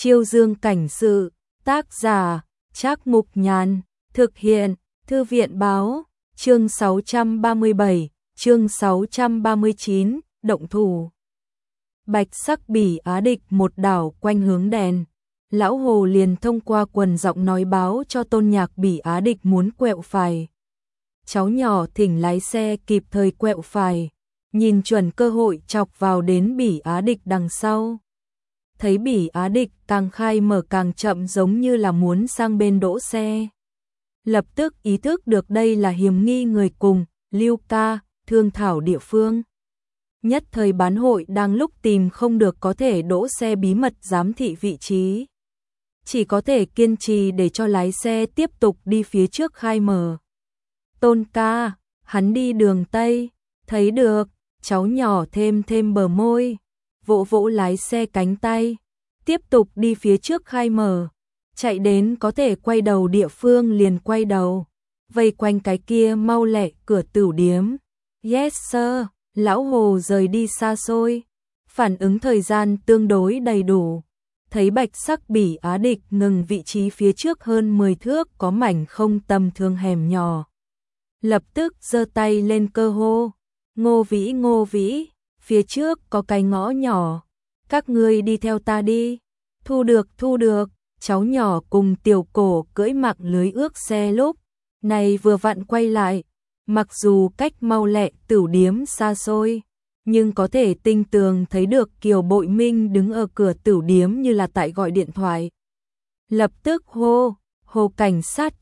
Chiêu Dương cảnh sự, tác giả, Trác Mục Nhàn, thực hiện, Thư viện báo, chương 637, chương 639, động thủ. Bạch sắc Bỉ Á địch một đảo quanh hướng đèn. Lão Hồ liền thông qua quần giọng nói báo cho Tôn Nhạc Bỉ Á địch muốn quẹo phải. Cháu nhỏ thỉnh lái xe kịp thời quẹo phải, nhìn chuẩn cơ hội chọc vào đến Bỉ Á địch đằng sau. Thấy Bỉ Á địch càng khai mở càng chậm giống như là muốn sang bên đỗ xe. Lập tức ý thức được đây là hiểm nghi người cùng, Lưu Ca, thương thảo địa phương. Nhất thời bán hội đang lúc tìm không được có thể đỗ xe bí mật giám thị vị trí. Chỉ có thể kiên trì để cho lái xe tiếp tục đi phía trước khai mở. Tôn ca, hắn đi đường Tây, thấy được, cháu nhỏ thêm bờ môi, vỗ vỗ lái xe cánh tay, tiếp tục đi phía trước khai mở, chạy đến có thể quay đầu địa phương liền quay đầu, vây quanh cái kia mau lẹ cửa tửu điếm. Yes sir, lão Hồ rời đi xa xôi, phản ứng thời gian tương đối đầy đủ. Thấy bạch sắc Bỉ Á địch ngừng vị trí phía trước hơn 10 thước có mảnh không tầm thường hẻm nhỏ. Lập tức giơ tay lên cơ hô, Ngô Vĩ, phía trước có cái ngõ nhỏ, các ngươi đi theo ta đi. Thu được, cháu nhỏ cùng Tiểu Cổ cưỡi mạng lưới ước xe lúc này vừa vặn quay lại, mặc dù cách mau lẹ tửu điếm xa xôi, nhưng có thể tinh tường thấy được Kiều Bội Minh đứng ở cửa tửu điếm như là tại gọi điện thoại. Lập tức Hồ cảnh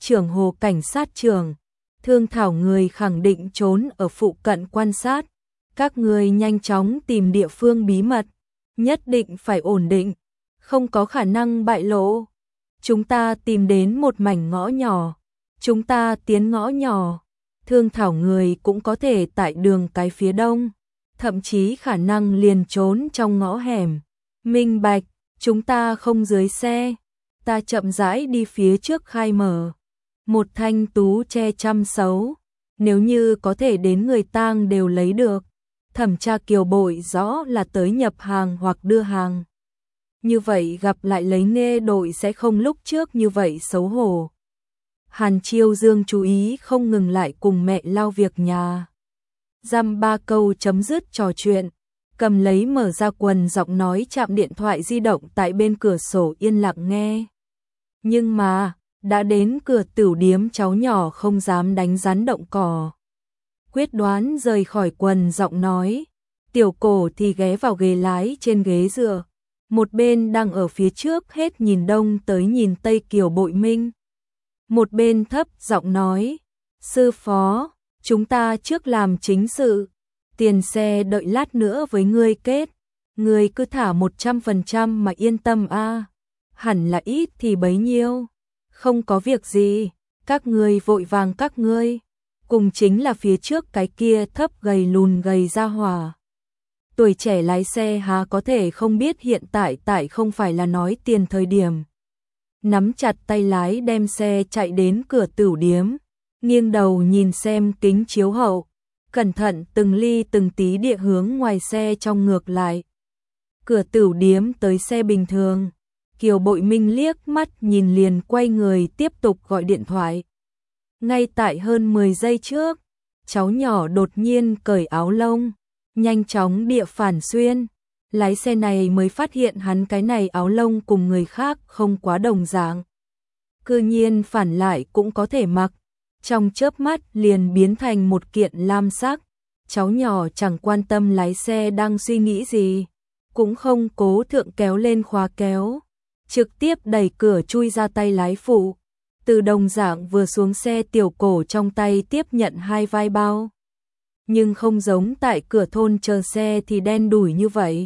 sát trưởng, thương thảo người khẳng định trốn ở phụ cận quan sát, các người nhanh chóng tìm địa phương bí mật, nhất định phải ổn định, không có khả năng bại lộ. Chúng ta tìm đến một mảnh ngõ nhỏ, chúng ta tiến ngõ nhỏ, thương thảo người cũng có thể tại đường cái phía đông, thậm chí khả năng liền trốn trong ngõ hẻm. Minh bạch, chúng ta không dưới xe, ta chậm rãi đi phía trước khai mở. Một thanh tú che chăm xấu, nếu như có thể đến người tang đều lấy được. Thẩm tra Kiều Bội rõ là tới nhập hàng hoặc đưa hàng. Như vậy gặp lại lấy nghe đội sẽ không lúc trước như vậy xấu hổ. Hàn Chiêu Dương chú ý không ngừng lại cùng mẹ lau việc nhà. Dăm ba câu chấm dứt trò chuyện, cầm lấy mở ra quần giọng nói chạm điện thoại di động tại bên cửa sổ yên lặng nghe. Nhưng mà, đã đến cửa tửu điếm cháu nhỏ không dám đánh rắn động cỏ. Quyết đoán rời khỏi quần giọng nói, Tiểu Cổ thì ghé vào ghế lái trên ghế dựa, một bên đang ở phía trước hết nhìn đông tới nhìn tây Kiều Bội Minh. Một bên thấp giọng nói, sư phó, chúng ta trước làm chính sự, tiền xe đợi lát nữa với ngươi kết, ngươi cứ thả 100% mà yên tâm a, hẳn là ít thì bấy nhiêu, không có việc gì, các ngươi vội vàng các ngươi, cùng chính là phía trước cái kia thấp gầy lùn gầy ra hỏa. Tuổi trẻ lái xe há có thể không biết hiện tại không phải là nói tiền thời điểm. Nắm chặt tay lái đem xe chạy đến cửa tửu điếm, nghiêng đầu nhìn xem kính chiếu hậu, cẩn thận từng ly từng tí địa hướng ngoài xe trong ngược lại. Cửa tửu điếm tới xe bình thường, Kiều Bội Minh liếc mắt nhìn liền quay người tiếp tục gọi điện thoại. Ngay tại hơn 10 giây trước, cháu nhỏ đột nhiên cởi áo lông, nhanh chóng địa phản xuyên. Lái xe này mới phát hiện hắn cái này áo lông cùng người khác không quá đồng dạng. Cư nhiên phản lại cũng có thể mặc, trong chớp mắt liền biến thành một kiện lam sắc. Cháu nhỏ chẳng quan tâm lái xe đang suy nghĩ gì, cũng không cố thượng kéo lên khóa kéo, trực tiếp đẩy cửa chui ra tay lái phụ. Từ đồng dạng vừa xuống xe Tiểu Cổ trong tay tiếp nhận 2 vai bao. Nhưng không giống tại cửa thôn chờ xe thì đen đủi như vậy,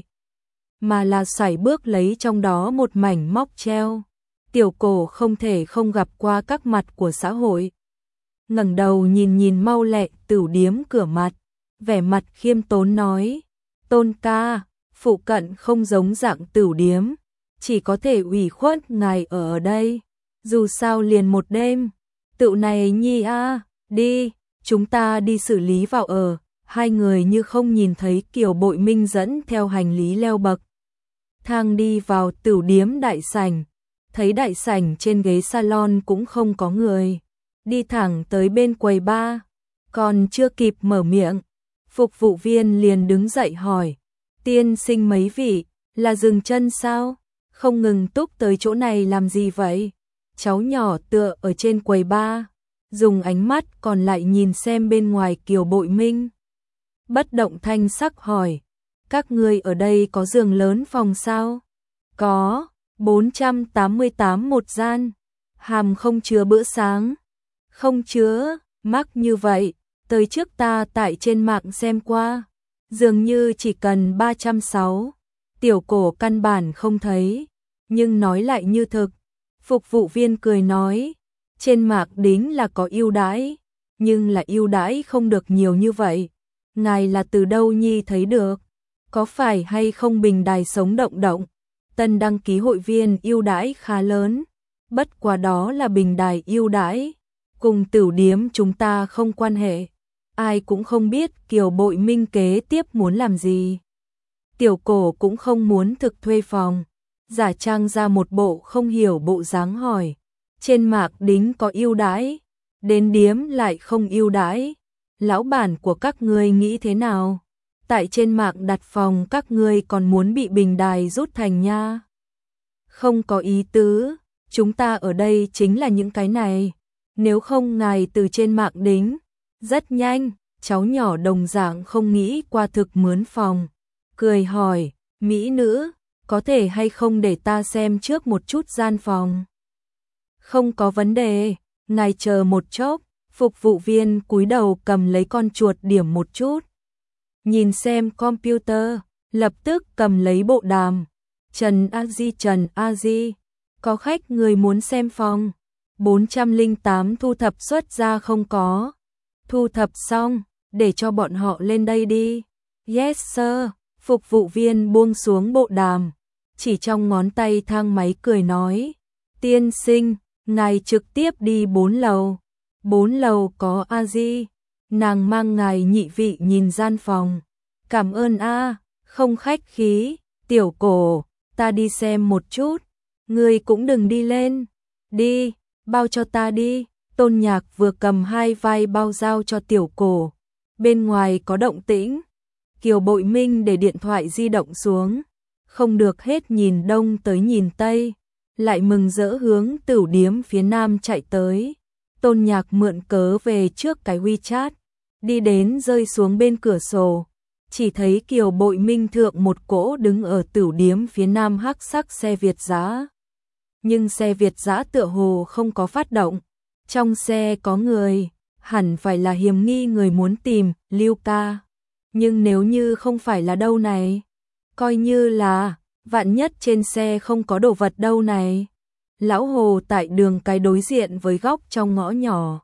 mà là sải bước lấy trong đó một mảnh móc treo. Tiểu Cổ không thể không gặp qua các mặt của xã hội. Ngẩng đầu nhìn mau lẹ tửu điếm cửa mặt, vẻ mặt khiêm tốn nói, Tôn ca, phụ cận không giống dạng tửu điếm, chỉ có thể ủy khuất ngài ở đây, dù sao liền một đêm. Tựu này nhi a, đi, chúng ta đi xử lý vào ở. Hai người như không nhìn thấy Kiều Bội Minh dẫn theo hành lý leo bậc thang đi vào tửu điếm đại sảnh, thấy đại sảnh trên ghế salon cũng không có người, đi thẳng tới bên quầy bar, còn chưa kịp mở miệng, phục vụ viên liền đứng dậy hỏi, tiên sinh mấy vị, là dừng chân sao? Không ngừng túc tới chỗ này làm gì vậy? Cháu nhỏ tựa ở trên quầy bar, dùng ánh mắt còn lại nhìn xem bên ngoài Kiều Bội Minh. Bất động thanh sắc hỏi, các ngươi ở đây có giường lớn phòng sao? Có, 488 một gian. Hàm không chứa bữa sáng? Không chứa, mắc như vậy, tới trước ta tại trên mạng xem qua, dường như chỉ cần 360. Tiểu Cổ căn bản không thấy, nhưng nói lại như thực. Phục vụ viên cười nói, trên mạng đính là có ưu đãi, nhưng là ưu đãi không được nhiều như vậy. Ngài là từ đâu nhi thấy được? Có phải hay không bình đài sống động động? Tân đăng ký hội viên ưu đãi khá lớn, bất quá đó là bình đài ưu đãi, cùng tửu điếm chúng ta không quan hệ. Ai cũng không biết Kiều Bội Minh kế tiếp muốn làm gì. Tiểu Cổ cũng không muốn thực thuê phòng, giả trang ra một bộ không hiểu bộ dáng hỏi, trên mạng đính có ưu đãi, đến điếm lại không ưu đãi, lão bản của các ngươi nghĩ thế nào? Tại trên mạng đặt phòng các ngươi còn muốn bị bình đài rút thành nha? Không có ý tứ, chúng ta ở đây chính là những cái này, nếu không ngài từ trên mạng đính. Rất nhanh, cháu nhỏ đồng dạng không nghĩ qua thực mướn phòng, cười hỏi, mỹ nữ, có thể hay không để ta xem trước một chút gian phòng? Không có vấn đề, ngài chờ một chốc. Phục vụ viên cúi đầu cầm lấy con chuột điểm một chút, nhìn xem computer, lập tức cầm lấy bộ đàm. Trần A Di, có khách người muốn xem phòng. 408 thu thập xuất ra không có. Thu thập xong, để cho bọn họ lên đây đi. Yes sir, phục vụ viên buông xuống bộ đàm, chỉ trong ngón tay thang máy cười nói, tiên sinh, ngài trực tiếp đi 4 lầu. 4 lầu có A Di, nàng mang ngài nhị vị nhìn gian phòng. Cảm ơn a, không khách khí. Tiểu Cổ, ta đi xem một chút, ngươi cũng đừng đi lên. Đi, bao cho ta đi. Tôn Nhạc vừa cầm 2 vai bao giao cho Tiểu Cổ. Bên ngoài có động tĩnh. Kiều Bội Minh để điện thoại di động xuống, không được hết nhìn đông tới nhìn tây, lại mừng rỡ hướng tửu điếm phía nam chạy tới. Tôn Nhạc mượn cớ về trước cái WeChat, đi đến rơi xuống bên cửa sổ, chỉ thấy Kiều Bội Minh thượng một cỗ đứng ở tửu điếm phía nam hắc sắc xe Việt dã. Nhưng xe Việt dã tựa hồ không có phát động, trong xe có người, hẳn phải là hiểm nghi người muốn tìm Lưu Ca. Nhưng nếu như không phải là đâu này, coi như là, vạn nhất trên xe không có đồ vật đâu này. Lão Hồ tại đường cái đối diện với góc trong ngõ nhỏ,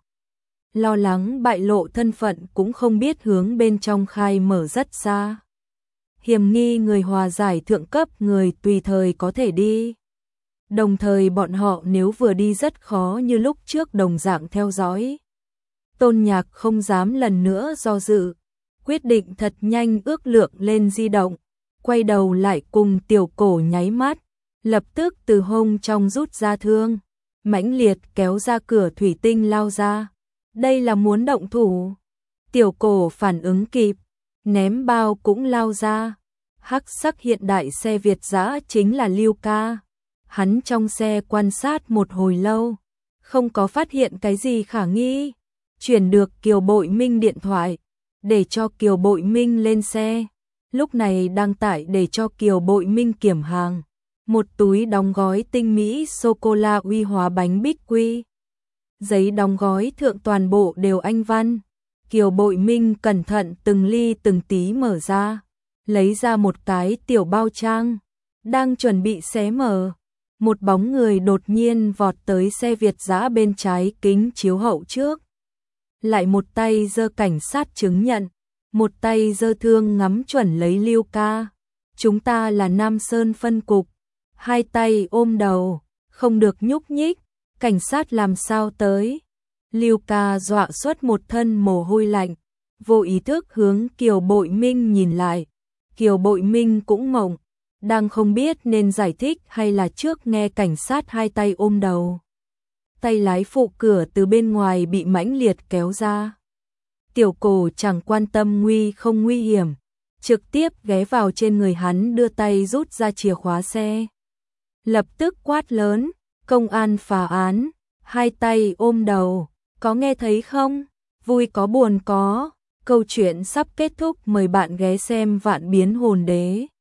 lo lắng bại lộ thân phận cũng không biết hướng bên trong khai mở rất xa. Hiểm nghi người hòa giải thượng cấp người tùy thời có thể đi. Đồng thời bọn họ nếu vừa đi rất khó như lúc trước đồng dạng theo dõi. Tôn Nhạc không dám lần nữa do dự, quyết định thật nhanh ước lượng lên di động, quay đầu lại cùng Tiểu Cổ nháy mắt, lập tức từ hông trong rút ra thương, mãnh liệt kéo ra cửa thủy tinh lao ra. Đây là muốn động thủ. Tiểu Cổ phản ứng kịp, ném bao cũng lao ra. Hắc sắc hiện đại xe Việt dã chính là Lưu Ca. Hắn trong xe quan sát một hồi lâu, không có phát hiện cái gì khả nghi, chuyển được Kiều Bội Minh điện thoại, để cho Kiều Bội Minh lên xe. Lúc này đang tải để cho Kiều Bội Minh kiểm hàng. Một túi đóng gói tinh mỹ sô-cô-la uy hóa bánh bích quy. Giấy đóng gói thượng toàn bộ đều Anh văn. Kiều Bội Minh cẩn thận từng ly từng tí mở ra, lấy ra một cái tiểu bao trang, đang chuẩn bị xé mở. Một bóng người đột nhiên vọt tới xe Việt dã bên trái kính chiếu hậu trước. Lại một tay giơ cảnh sát chứng nhận, một tay giơ thương ngắm chuẩn lấy Lưu Ca. Chúng ta là Nam Sơn phân cục. Hai tay ôm đầu, không được nhúc nhích, cảnh sát làm sao tới. Lưu Ca dọa xuất một thân mồ hôi lạnh, vô ý thức hướng Kiều Bội Minh nhìn lại. Kiều Bội Minh cũng mộng, đang không biết nên giải thích hay là trước nghe cảnh sát hai tay ôm đầu. Tay lái phụ cửa từ bên ngoài bị mãnh liệt kéo ra. Tiểu Cổ chẳng quan tâm nguy không nguy hiểm, trực tiếp ghé vào trên người hắn đưa tay rút ra chìa khóa xe. Lập tức quát lớn, công an phá án, hai tay ôm đầu, có nghe thấy không? Vui có buồn có, câu chuyện sắp kết thúc, mời bạn ghé xem Vạn Biến Hồn Đế.